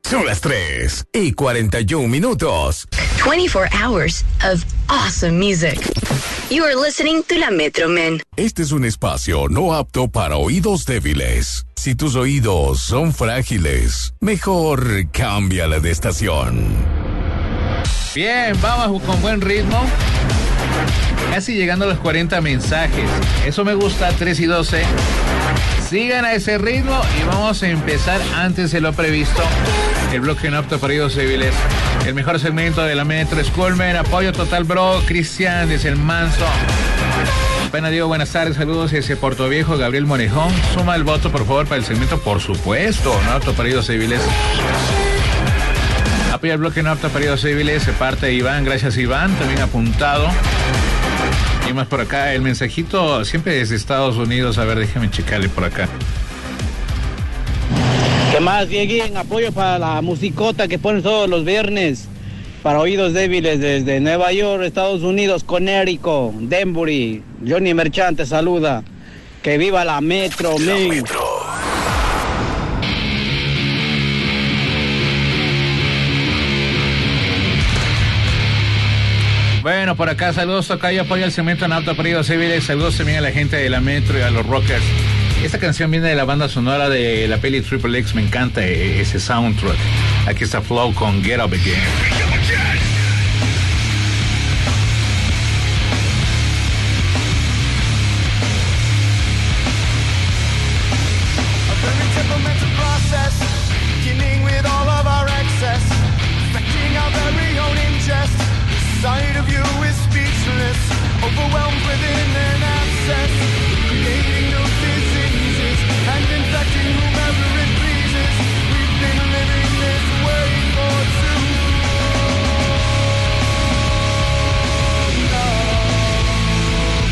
Son las 3:41. 24 hours of awesome music. You are listening to La Metro Men. Este es un espacio no apto para oídos débiles. Si tus oídos son frágiles, mejor cámbiala de estación. Bien, vamos con buen ritmo. Casi llegando a los 40 mensajes. Eso me gusta, 3:12. Sigan a ese ritmo y vamos a empezar antes de lo previsto. El bloque no apto para oídos débiles. El mejor segmento de la Metro Schoolman. Apoyo total, bro. Cristian desde el Manso. Pena Diego, buenas tardes. Saludos desde Puerto Viejo. Gabriel Morejón. Suma el voto, por favor, para el segmento. Por supuesto, no apto para oídos débiles. Apoya el bloque no apto para oídos débiles. Se parte Iván. Gracias, Iván. También apuntado. Y más por acá. El mensajito siempre desde Estados Unidos. A ver, déjame checarle por acá. ¿Qué más, Dieguín? Apoyo para la musicota que ponen todos los viernes para oídos débiles desde Nueva York, Estados Unidos, Connecticut, Denbury. Johnny Merchant te saluda. Que viva la Metro, men. Bueno, por acá saludos, Tocayo, apoya el segmento en apto para oídos débiles. Saludos también a la gente de la Metro y a los rockers. Esta canción viene de la banda sonora de la peli Triple X. Me encanta ese soundtrack. Aquí está Flow con Get Up Again. Sight of you is speechless, overwhelmed within an abscess, creating new diseases and infecting whomever it pleases. We've been living this way for too long.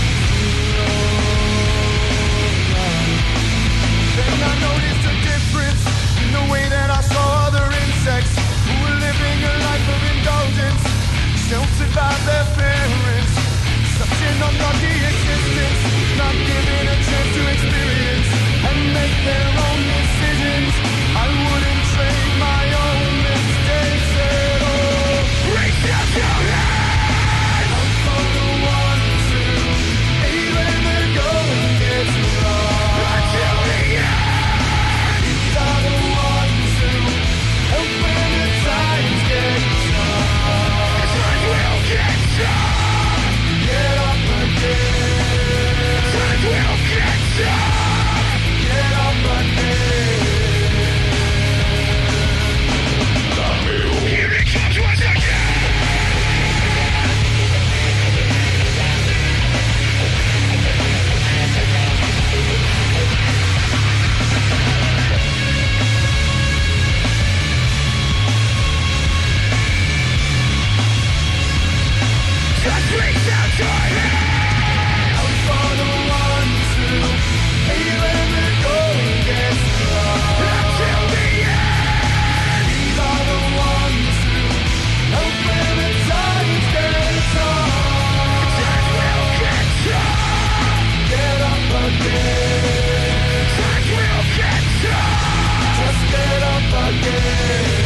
Then I noticed a difference in the way that I saw other insects who were living a life of indulgence, sheltered by their parents, such an unlucky existence, not given a chance to experience and make their own decisions. I wouldn't trade my own mistakes at all. Reach out your hand! I'm for the ones who hate when the going gets rough. Until the end! These are the ones who help when the times get tough. Will get up, get up again. Time will get up, get up again. Here it comes once again. Just reach out your hand. I'm for the ones who hate when the going gets rough. Until the end. These are the ones who help when the times get tough. Times will get tough. Get up again. Times will get tough. Just get up again.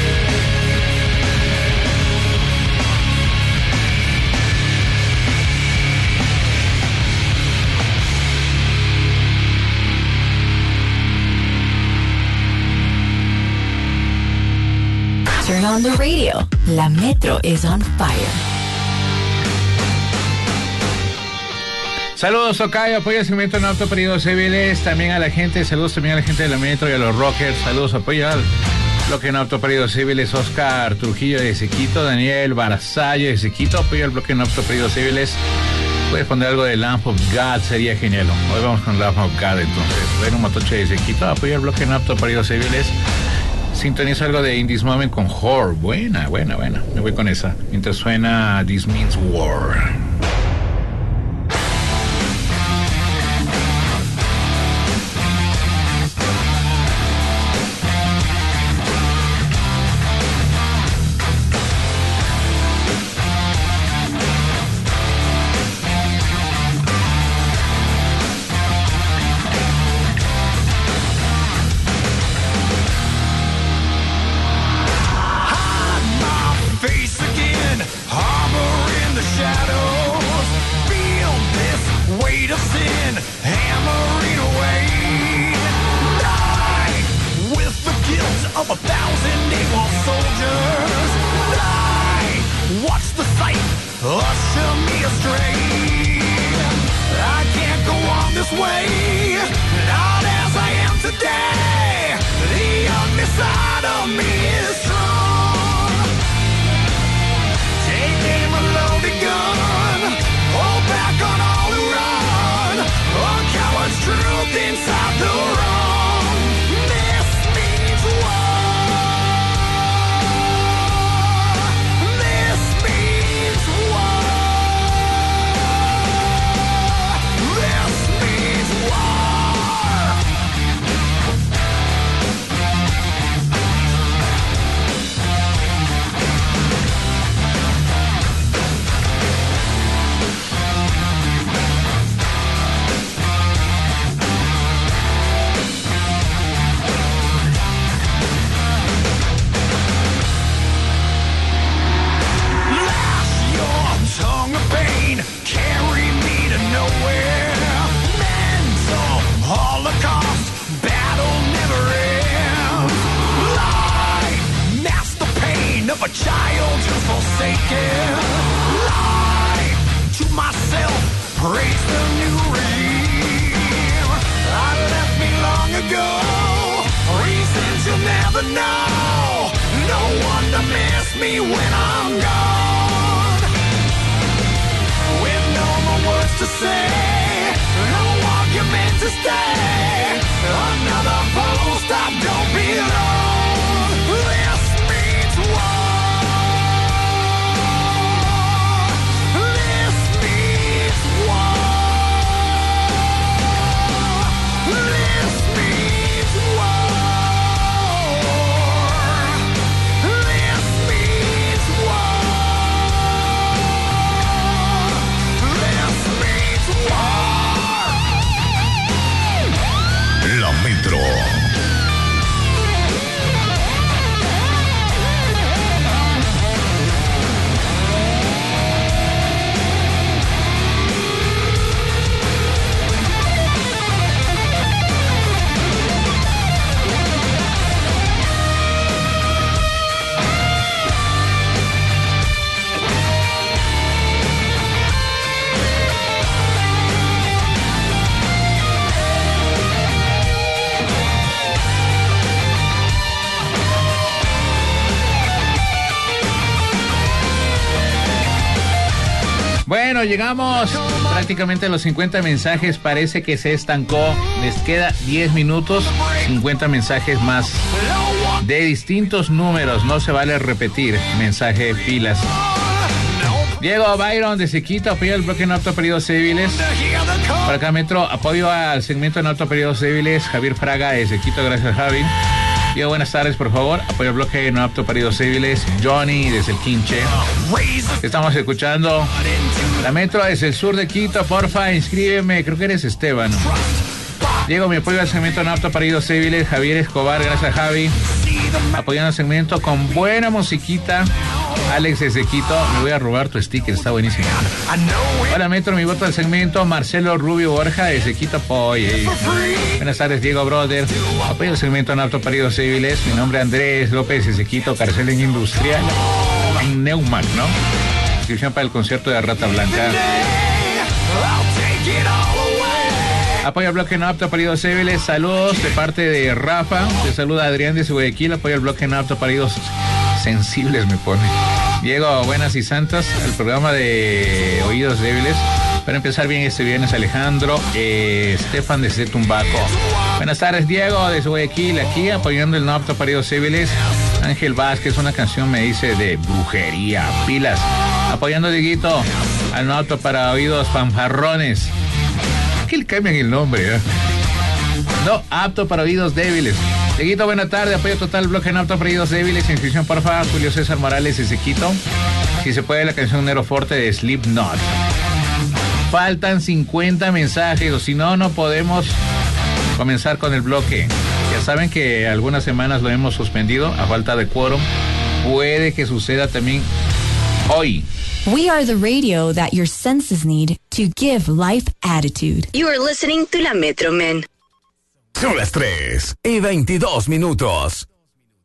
Turn on the radio. La Metro is on fire. Saludos, Tocayo, apoya el segmento en apto para oídos débiles. También a la gente, saludos también a la gente de la Metro y a los rockers. Saludos, apoya el bloque en apto para oídos débiles. Oscar Trujillo de Sequito, Daniel Barzallo de Sequito, apoya el bloque en apto para oídos débiles. Puedes poner algo de Lamb of God, sería genial. Hoy vamos con Lamb of God, entonces. Bueno, Matoche de Sequito, apoya el bloque en apto para oídos débiles. Sintonizo algo de In This Moment con Horror. Buena. Me voy con esa. Mientras suena This Means War. of 1,000 able soldiers. I watch the sight usher me astray. I can't go on this way, not as I am today. The ugly side of me is strong. Take aim a loaded gun, hold back on all who run. A coward's truth inside the wrong. This means war. This means war. This means war. Lash your tongue of pain, carry me to nowhere. Mental holocaust, battle never ends. Lie, mask the pain of a child who's forsaken. Lie to myself, praise the new regime. I left me long ago, reasons you'll never know. No one to miss me when I'm gone. With no more words to say, no argument to stay. Another post I don't belong. This means war. This means war. This means war. This means war. This means war. La Metro. Bueno, llegamos prácticamente a los 50 mensajes. Parece que se estancó. Les queda 10 minutos. 50 mensajes más de distintos números. No se vale repetir mensaje filas. Diego Byron de Sequito, apoyo al bloque en autoperiodos civiles. Por acá Metro, apoyo al segmento en autoperiodos civiles. Javier Fraga de Sequito, gracias Javi. Diego, buenas tardes, por favor. Apoyo al bloque no apto periodos civiles. Johnny desde el Quinche. Estamos escuchando la Metro desde el sur de Quito. Porfa, inscríbeme. Creo que eres Esteban. Diego, mi apoyo al segmento no apto periodos civiles. Javier Escobar, gracias Javi. Apoyando el segmento con buena musiquita. Alex desde Quito, me voy a robar tu sticker, está buenísimo. Hola Metro, mi voto al segmento. Marcelo Rubio Borja desde Quito, apoyo. Buenas tardes Diego Brother, apoyo al segmento en apto periodos civiles. Mi nombre es Andrés López desde Quito, Carcel en Industrial en Neumac, ¿no? Inscripción para el concierto de Rata Blanca. Apoyo al bloque no apto periodos civiles. Saludos de parte de Rafa. Te saluda Adrián de Guayaquil. Apoyo al bloque no apto periodos sensibles, me pone. Diego, buenas y santas al programa de Oídos Débiles. Para empezar bien este viernes, Alejandro Estefan desde Tumbaco. Buenas tardes, Diego desde Guayaquil, aquí apoyando el no apto periodos civiles. Ángel Vázquez, una canción me dice de brujería, pilas. Apoyando Dieguito al no apto para oídos fanfarrones. ¿Qué le cambian el nombre? No apto para oídos débiles. Dieguito, buena tarde, apoyo total, bloque en apto para oídos débiles. Inscripción, porfa, Julio César Morales desde Quito. Si se puede, la canción Nero Forte de Slipknot. Faltan 50 mensajes, o si no, no podemos comenzar con el bloque. Ya saben que algunas semanas lo hemos suspendido a falta de quórum. Puede que suceda también hoy. We are the radio that your senses need to give life attitude. You are listening to La Metro Men. Son las 3:22.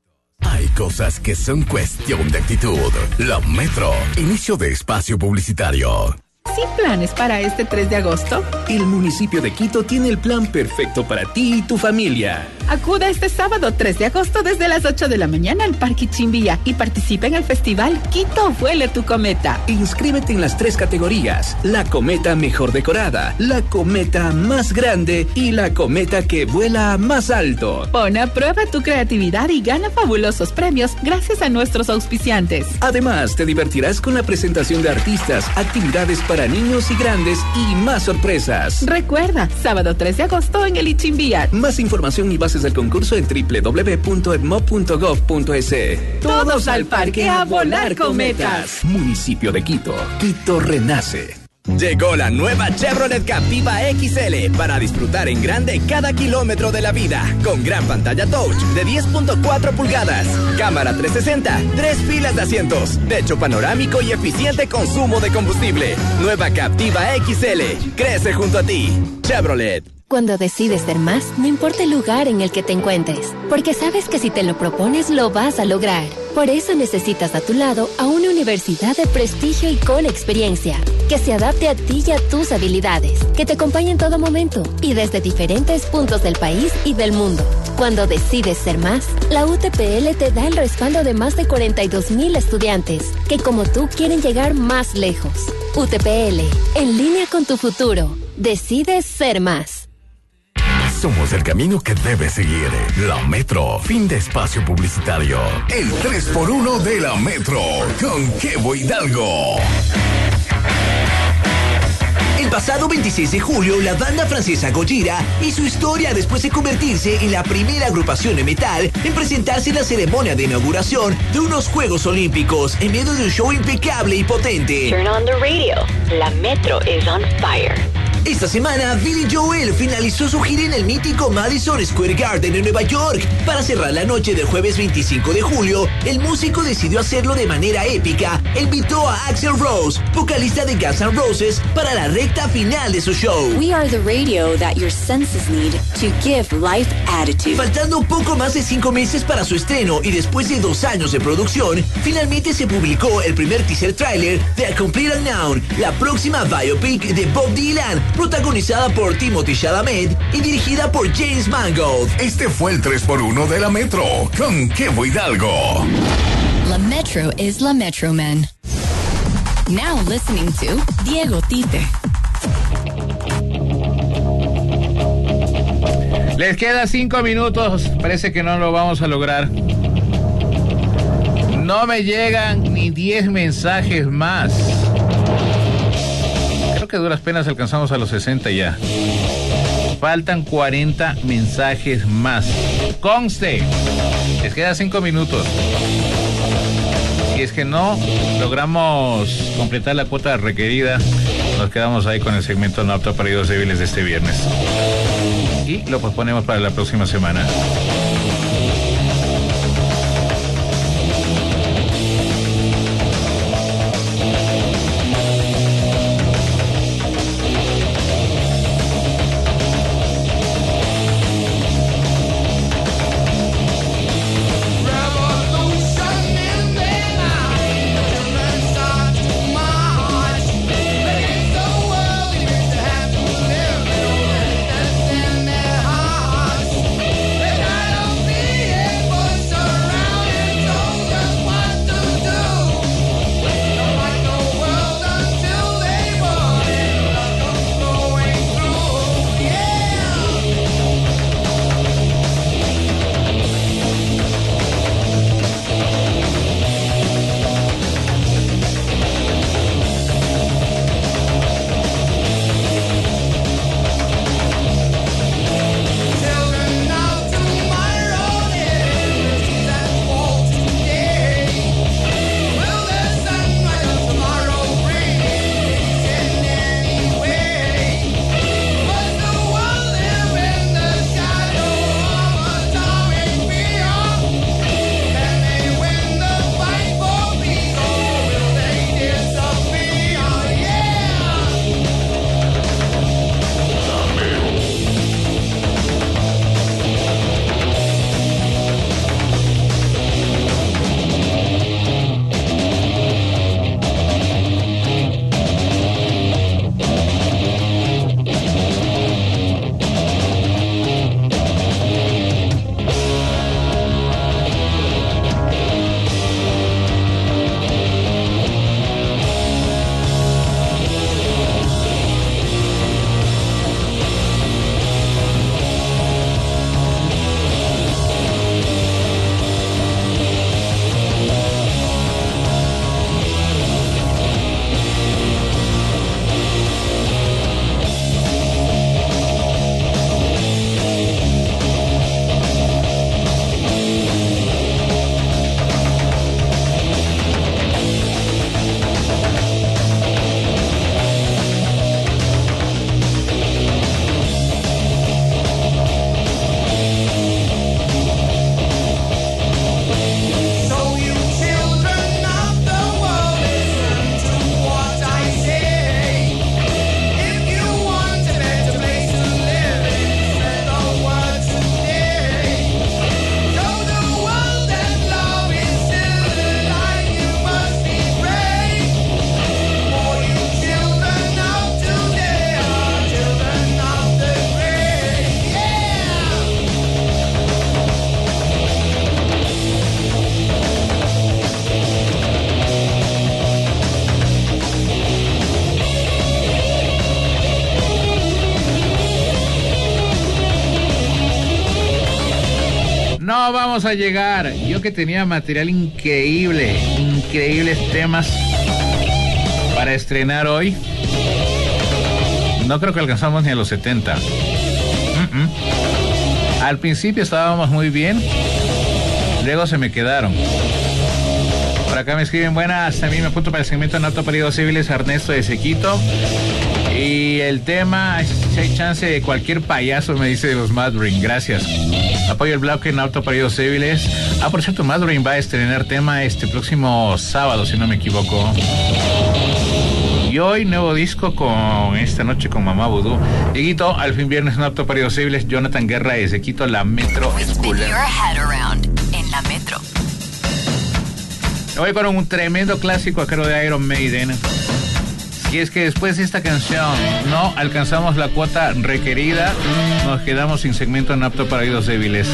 Hay cosas que son cuestión de actitud. La Metro. Inicio de espacio publicitario. ¿Sin planes para este 3 de agosto? El municipio de Quito tiene el plan perfecto para ti y tu familia. Acuda este sábado 3 de agosto desde las 8 de la mañana al Parque Chimbilla y participa en el festival Quito Vuele tu Cometa. Inscríbete en las 3 categorías: la cometa mejor decorada, la cometa más grande y la cometa que vuela más alto. Pon a prueba tu creatividad y gana fabulosos premios gracias a nuestros auspiciantes. Además, te divertirás con la presentación de artistas, actividades para niños y grandes y más sorpresas. Recuerda, sábado 3 de agosto en el Ichimbía. Más información y bases del concurso en www.edmo.gov.es. Todos al parque a volar cometas. Municipio de Quito. Quito renace. Llegó la nueva Chevrolet Captiva XL para disfrutar en grande cada kilómetro de la vida, con gran pantalla touch de 10.4 pulgadas, cámara 360, 3 filas de asientos, techo panorámico y eficiente consumo de combustible. Nueva Captiva XL, crece junto a ti. Chevrolet. Cuando decides ser más, no importa el lugar en el que te encuentres, porque sabes que si te lo propones, lo vas a lograr. Por eso necesitas a tu lado a una universidad de prestigio y con experiencia, que se adapte a ti y a tus habilidades, que te acompañe en todo momento y desde diferentes puntos del país y del mundo. Cuando decides ser más, la UTPL te da el respaldo de más de 42,000 estudiantes, que como tú quieren llegar más lejos. UTPL, en línea con tu futuro. Decides ser más. Somos el camino que debes seguir. La Metro. Fin de espacio publicitario. El 3x1 de la Metro. Con Kevo Hidalgo. El pasado 26 de julio, la banda francesa Gojira hizo historia después de convertirse en la primera agrupación de metal en presentarse en la ceremonia de inauguración de unos Juegos Olímpicos en medio de un show impecable y potente. Turn on the radio. La Metro is on fire. Esta semana, Billy Joel finalizó su gira en el mítico Madison Square Garden en Nueva York. Para cerrar la noche del jueves 25 de julio, el músico decidió hacerlo de manera épica e invitó a Axl Rose, vocalista de Guns N' Roses, para la recta final de su show. We are the radio that your senses need to give life attitude. Faltando poco más de 5 meses para su estreno y después de 2 años de producción, finalmente se publicó el primer teaser trailer de A Complete Unknown, la próxima biopic de Bob Dylan, protagonizada por Timothée Chalamet y dirigida por James Mangold. Este fue el 3x1 de la Metro con Kevo Hidalgo. La Metro is La Metro Man. Now listening to Diego Tite. Les queda 5 minutos. Parece que no lo vamos a lograr. No me llegan ni 10 mensajes más. Creo que a duras penas alcanzamos a los 60 ya. Faltan 40 mensajes más. Conste, les queda 5 minutos. Si es que no logramos completar la cuota requerida, nos quedamos ahí con el segmento no apto para oídos débiles de este viernes. Y lo posponemos para la próxima semana. vamos a llegar. Yo que tenía material increíbles temas para estrenar hoy. No creo que alcanzamos ni a los 70. Al principio estábamos muy bien, luego se me quedaron. Por acá me escriben, buenas, también me apunto para el segmento en Auto Periodos Civiles, Ernesto de Sequito. Y el tema, si hay chance de cualquier payaso, me dice de los Madrin, gracias. Apoyo el bloque en Auto Periodos Civiles. Por cierto, Madrin va a estrenar tema este próximo sábado, si no me equivoco. Y hoy nuevo disco con esta noche con Mamá Vudú. Dieguito, al fin viernes en Auto Periodos Civiles, Jonathan Guerra de Sequito, la Metro School. En la Metro. Me voy con un tremendo clásico a cargo de Iron Maiden. Y es que después de esta canción no alcanzamos la cuota requerida, nos quedamos sin segmento en Apto para Oídos Débiles.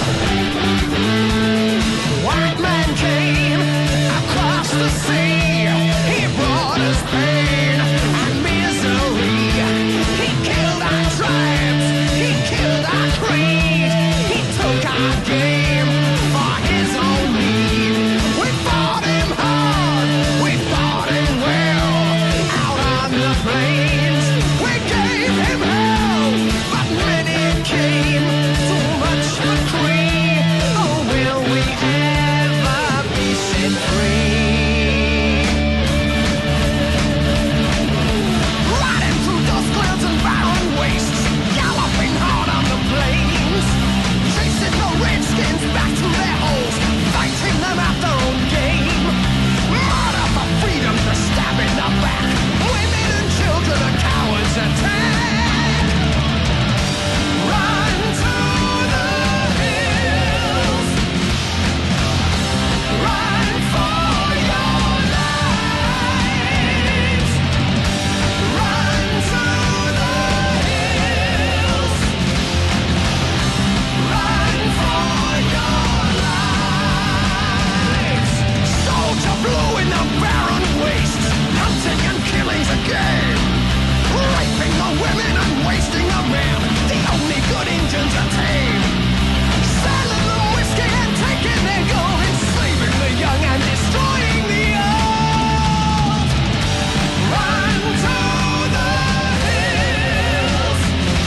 White man came across the sea. He brought us pain and misery. He killed our tribes. He killed our creed. He took our game for his own need. We fought him hard. We fought him well. Out on the plains, we gave him hell. But when it came, too much for free. Oh, will we ever be set free? Riding through dust clouds and barren wastes, galloping hard on the plains, chasing the redskins back to their holes, fighting them at their own game. Murder for freedom, to stab in the back. Women and children are cowards attack. Run to the hills. Run for your lives. Run to the hills. Run for your lives. Soldier blue in the barren wastes, hunting and killing's a game. Raping the women and wasting the men, the only good Indians are tame. Selling them whiskey and taking their gold, enslaving the young and destroying the old. Run to the hills.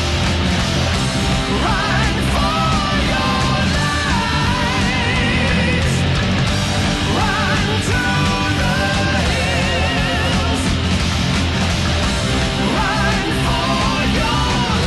Run for your lives. Run to the hills. Run for your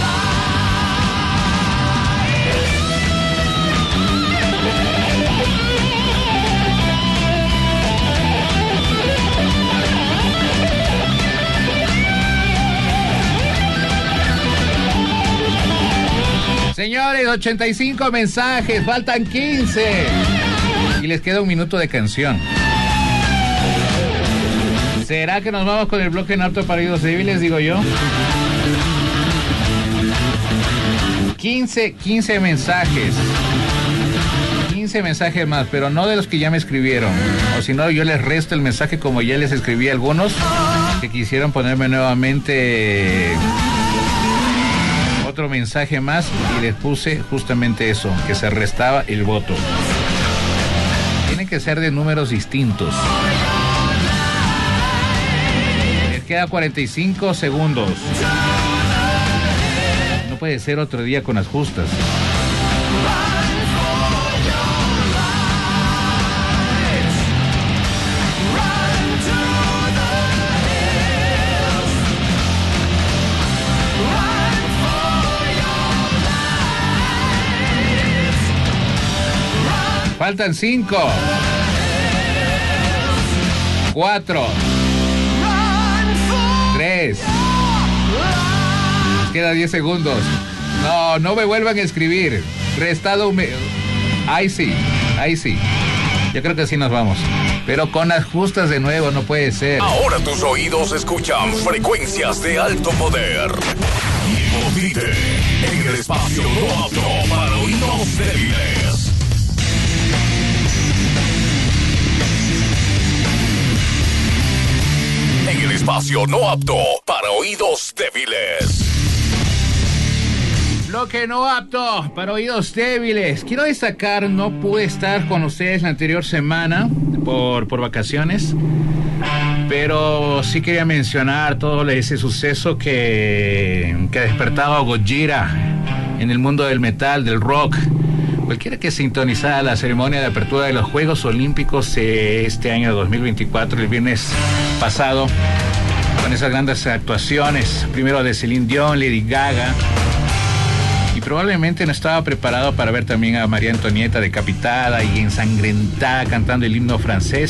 Señores, 85 mensajes, faltan 15. Y les queda un minuto de canción. ¿Será que nos vamos con el bloque en Apto para Oídos Débiles, digo yo? 15 mensajes. 15 mensajes más, pero no de los que ya me escribieron. O si no, yo les resto el mensaje como ya les escribí a algunos que quisieron ponerme nuevamente otro mensaje más y les puse justamente eso, que se restaba el voto. Tienen que ser de números distintos. Les queda 45 segundos. No puede ser otro día con las justas. Faltan 5, 4, 3. Queda 10 segundos. No me vuelvan a escribir. Restado. Ahí sí. Yo creo que así nos vamos. Pero con las justas de nuevo, no puede ser. Ahora tus oídos escuchan frecuencias de alto poder. Hipotite en el espacio no apto para oídos débiles. En el espacio no apto para oídos débiles. Bloque no apto para oídos débiles. Quiero destacar, no pude estar con ustedes la anterior semana por vacaciones, pero sí quería mencionar todo ese suceso que ha despertado a Gojira en el mundo del metal, del rock. Cualquiera que sintonizara la ceremonia de apertura de los Juegos Olímpicos este año 2024, el viernes pasado, con esas grandes actuaciones, primero de Celine Dion, Lady Gaga, y probablemente no estaba preparado para ver también a María Antonieta decapitada y ensangrentada cantando el himno francés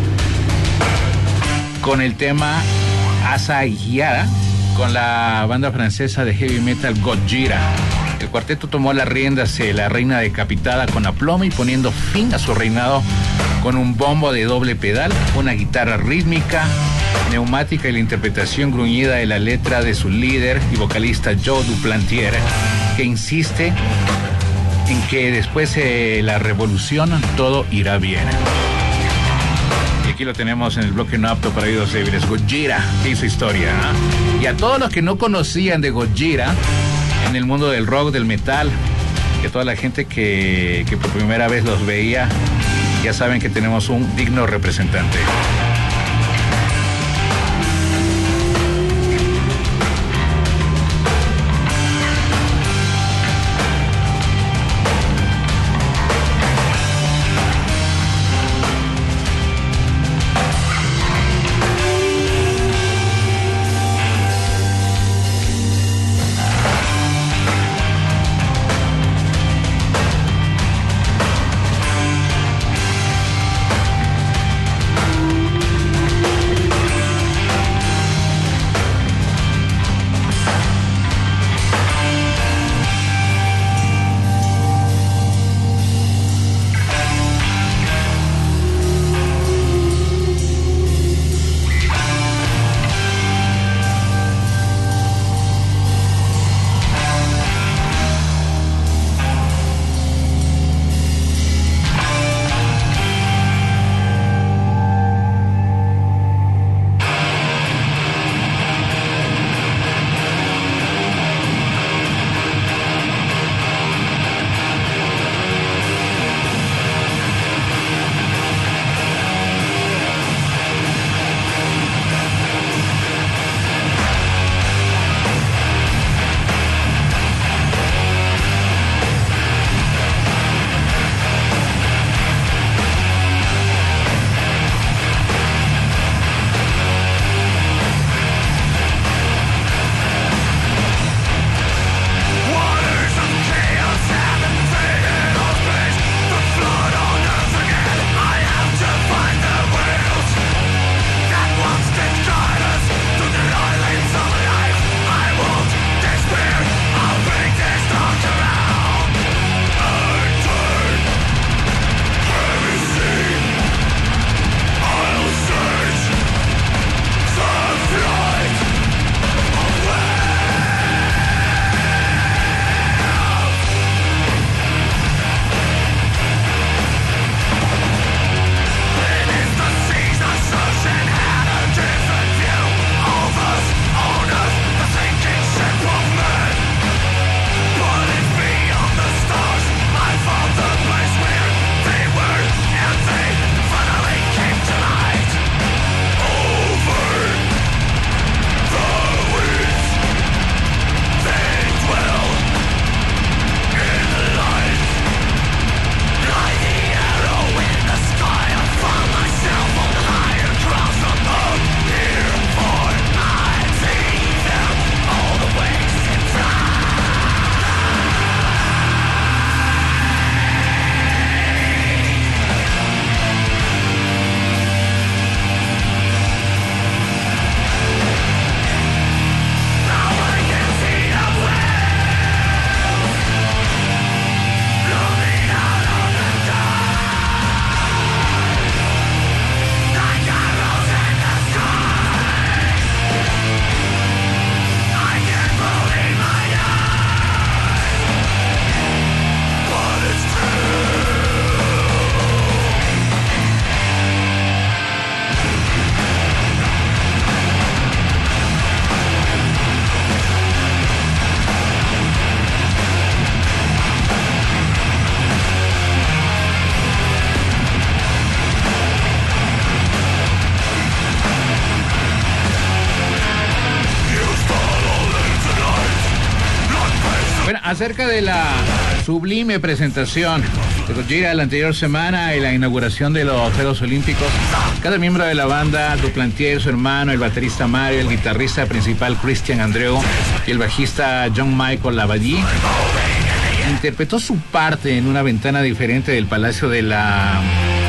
con el tema Asa Guiara, con la banda francesa de heavy metal Gojira. El cuarteto tomó las riendas de la reina decapitada con aplomo y poniendo fin a su reinado con un bombo de doble pedal, una guitarra rítmica, neumática y la interpretación gruñida de la letra de su líder y vocalista Joe Duplantier, que insiste en que después de la revolución todo irá bien. Y aquí lo tenemos en el bloque no apto para oídos débiles. Gojira, que hizo historia, ¿eh? Y a todos los que no conocían de Gojira en el mundo del rock, del metal, que toda la gente que por primera vez los veía, ya saben que tenemos un digno representante. acerca de la sublime presentación de Gojira la anterior semana y la inauguración de los Juegos Olímpicos, cada miembro de la banda, Duplantier, su hermano, el baterista Mario, el guitarrista principal Christian Andreu y el bajista John Michael Labadie, interpretó su parte en una ventana diferente del Palacio de la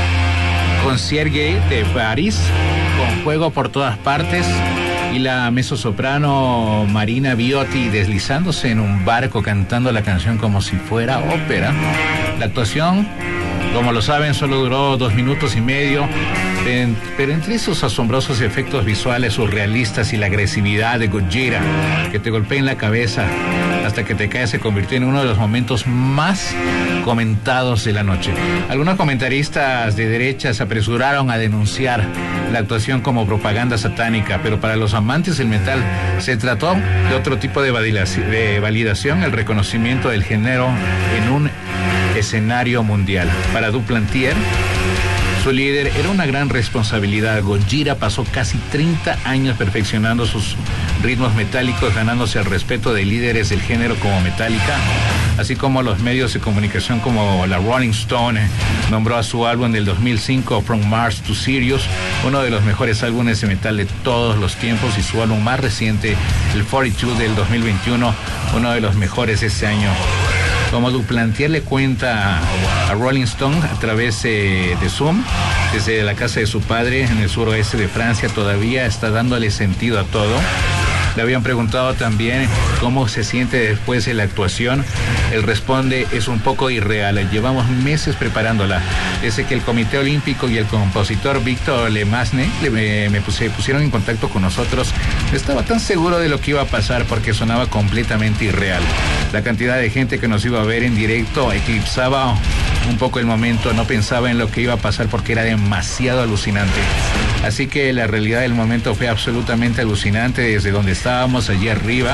Concierge de París, con fuego por todas partes, y la mezzosoprano Marina Viotti deslizándose en un barco cantando la canción como si fuera ópera. La actuación, como lo saben, solo duró 2 minutos y medio, pero entre esos asombrosos efectos visuales surrealistas y la agresividad de Gojira que te golpea en la cabeza hasta que te caes, se convirtió en uno de los momentos más comentados de la noche. Algunos comentaristas de derecha se apresuraron a denunciar la actuación como propaganda satánica, pero para los amantes del metal se trató de otro tipo de validación, el reconocimiento del género en un escenario mundial. Para Duplantier, su líder, era una gran responsabilidad. Gojira pasó casi 30 años perfeccionando sus ritmos metálicos, ganándose el respeto de líderes del género como Metallica, así como los medios de comunicación como la Rolling Stone nombró a su álbum del 2005, From Mars to Sirius, uno de los mejores álbumes de metal de todos los tiempos, y su álbum más reciente, el 42 del 2021, uno de los mejores de ese año. Como Duplantier le cuenta a Rolling Stone a través de Zoom, desde la casa de su padre en el suroeste de Francia, todavía está dándole sentido a todo. Le habían preguntado también cómo se siente después de la actuación. Él responde: es un poco irreal, llevamos meses preparándola. Desde que el Comité Olímpico y el compositor Victor Lemasne se pusieron en contacto con nosotros, estaba tan seguro de lo que iba a pasar porque sonaba completamente irreal. La cantidad de gente que nos iba a ver en directo eclipsaba un poco el momento, no pensaba en lo que iba a pasar porque era demasiado alucinante. Así que la realidad del momento fue absolutamente alucinante desde donde estábamos allí arriba.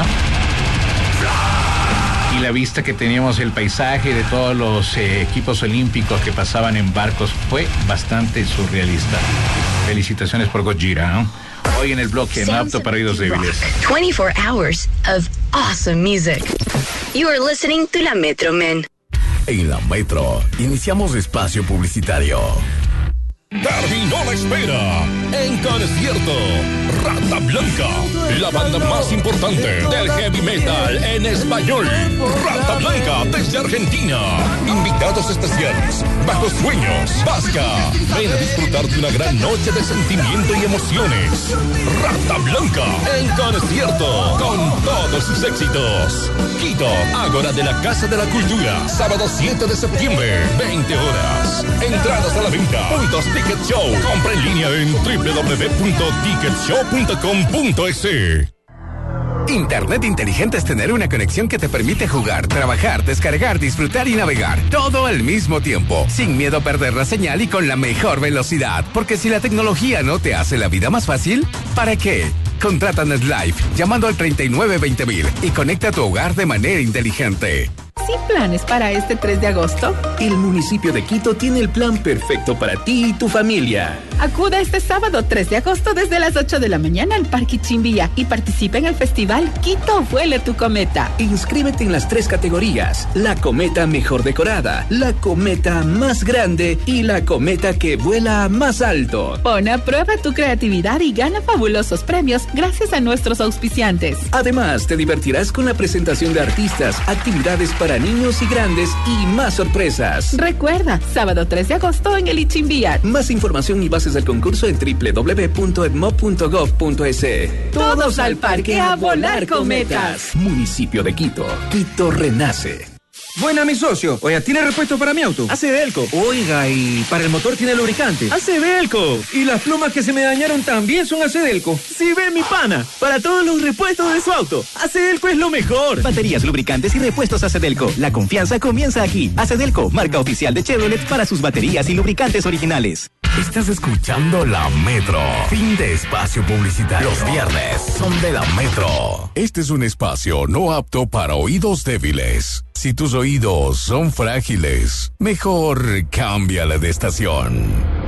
Y la vista que teníamos, el paisaje de todos los equipos olímpicos que pasaban en barcos, fue bastante surrealista. Felicitaciones por Gojira, ¿no? Hoy en el bloque, no apto para oídos débiles. 24 hours of awesome music. You are listening to La Metro Men. En La Metro, iniciamos espacio publicitario. Terminó la espera. En concierto, Rata Blanca, la banda más importante del heavy metal en español. Rata Blanca desde Argentina. Invitados especiales, Bajo Sueños, Vasca. Ven a disfrutar de una gran noche de sentimiento y emociones. Rata Blanca en concierto con todos sus éxitos. Quito, Ágora de la Casa de la Cultura, sábado 7 de septiembre, 20 horas. Entradas a la venta. Puntos Ticket Show. Compra en línea en www.ticketshow.com.es. Internet inteligente es tener una conexión que te permite jugar, trabajar, descargar, disfrutar y navegar. Todo al mismo tiempo, sin miedo a perder la señal y con la mejor velocidad. Porque si la tecnología no te hace la vida más fácil, ¿para qué? Contrata NetLife llamando al 3920.000 y conecta tu hogar de manera inteligente. ¿Sin planes para este 3 de agosto? El municipio de Quito tiene el plan perfecto para ti y tu familia. Acuda este sábado 3 de agosto desde las 8 de la mañana al Parque Chimbilla y participa en el festival Quito Vuele tu Cometa. Inscríbete en las 3 categorías: la cometa mejor decorada, la cometa más grande y la cometa que vuela más alto. Pon a prueba tu creatividad y gana fabulosos premios gracias a nuestros auspiciantes. Además, te divertirás con la presentación de artistas, actividades para niños y grandes y más sorpresas. Recuerda, sábado 3 de agosto en el Ichimbía. Más información y bases del concurso en www.edmo.gov.es. Todos al parque a volar cometas. Municipio de Quito. Quito renace. Buena, mi socio. Oiga, ¿tiene repuesto para mi auto? Acedelco. Oiga, ¿y para el motor tiene lubricante? Acedelco. Y las plumas que se me dañaron también son Acedelco. Si ve, mi pana, para todos los repuestos de su auto, Acedelco es lo mejor. Baterías, lubricantes y repuestos Acedelco. La confianza comienza aquí. Acedelco, marca oficial de Chevrolet para sus baterías y lubricantes originales. Estás escuchando La Metro. Fin de espacio publicitario. Los viernes son de La Metro. Este es un espacio no apto para oídos débiles. Si tus oídos son frágiles, mejor cámbiale de estación.